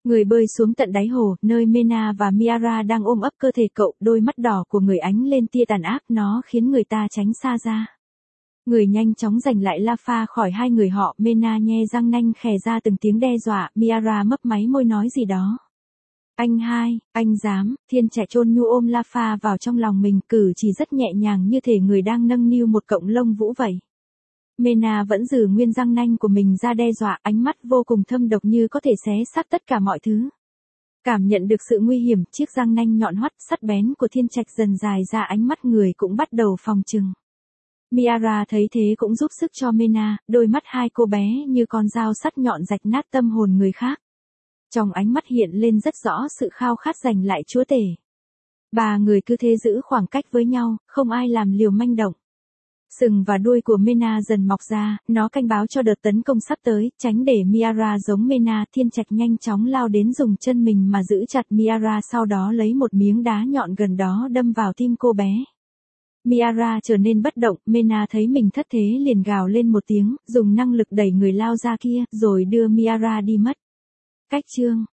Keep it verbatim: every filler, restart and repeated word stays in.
Người bơi xuống tận đáy hồ, nơi Mena và Miara đang ôm ấp cơ thể cậu, đôi mắt đỏ của người ánh lên tia tàn ác, nó khiến người ta tránh xa ra. Người nhanh chóng giành lại Lafa khỏi hai người họ, Mena nhe răng nanh khè ra từng tiếng đe dọa, Miara mấp máy môi nói gì đó. Anh hai, anh dám, Thiên Trạch chôn nhu ôm Lafa vào trong lòng mình, cử chỉ rất nhẹ nhàng như thể người đang nâng niu một cọng lông vũ vậy. Mena vẫn giữ nguyên răng nanh của mình ra đe dọa, ánh mắt vô cùng thâm độc như có thể xé xác tất cả mọi thứ. Cảm nhận được sự nguy hiểm, chiếc răng nanh nhọn hoắt sắc bén của Thiên Trạch dần dài ra, ánh mắt người cũng bắt đầu phòng trừng. Miara thấy thế cũng giúp sức cho Mena, đôi mắt hai cô bé như con dao sắt nhọn rạch nát tâm hồn người khác. Trong ánh mắt hiện lên rất rõ sự khao khát giành lại chúa tể. Ba người cứ thế giữ khoảng cách với nhau, không ai làm liều manh động. Sừng và đuôi của Mena dần mọc ra, nó canh báo cho đợt tấn công sắp tới, tránh để Miara giống Mena. Thiên Trạch nhanh chóng lao đến dùng chân mình mà giữ chặt Miara, sau đó lấy một miếng đá nhọn gần đó đâm vào tim cô bé. Miara trở nên bất động, Mena thấy mình thất thế liền gào lên một tiếng, dùng năng lực đẩy người lao ra kia, rồi đưa Miara đi mất. Cách chương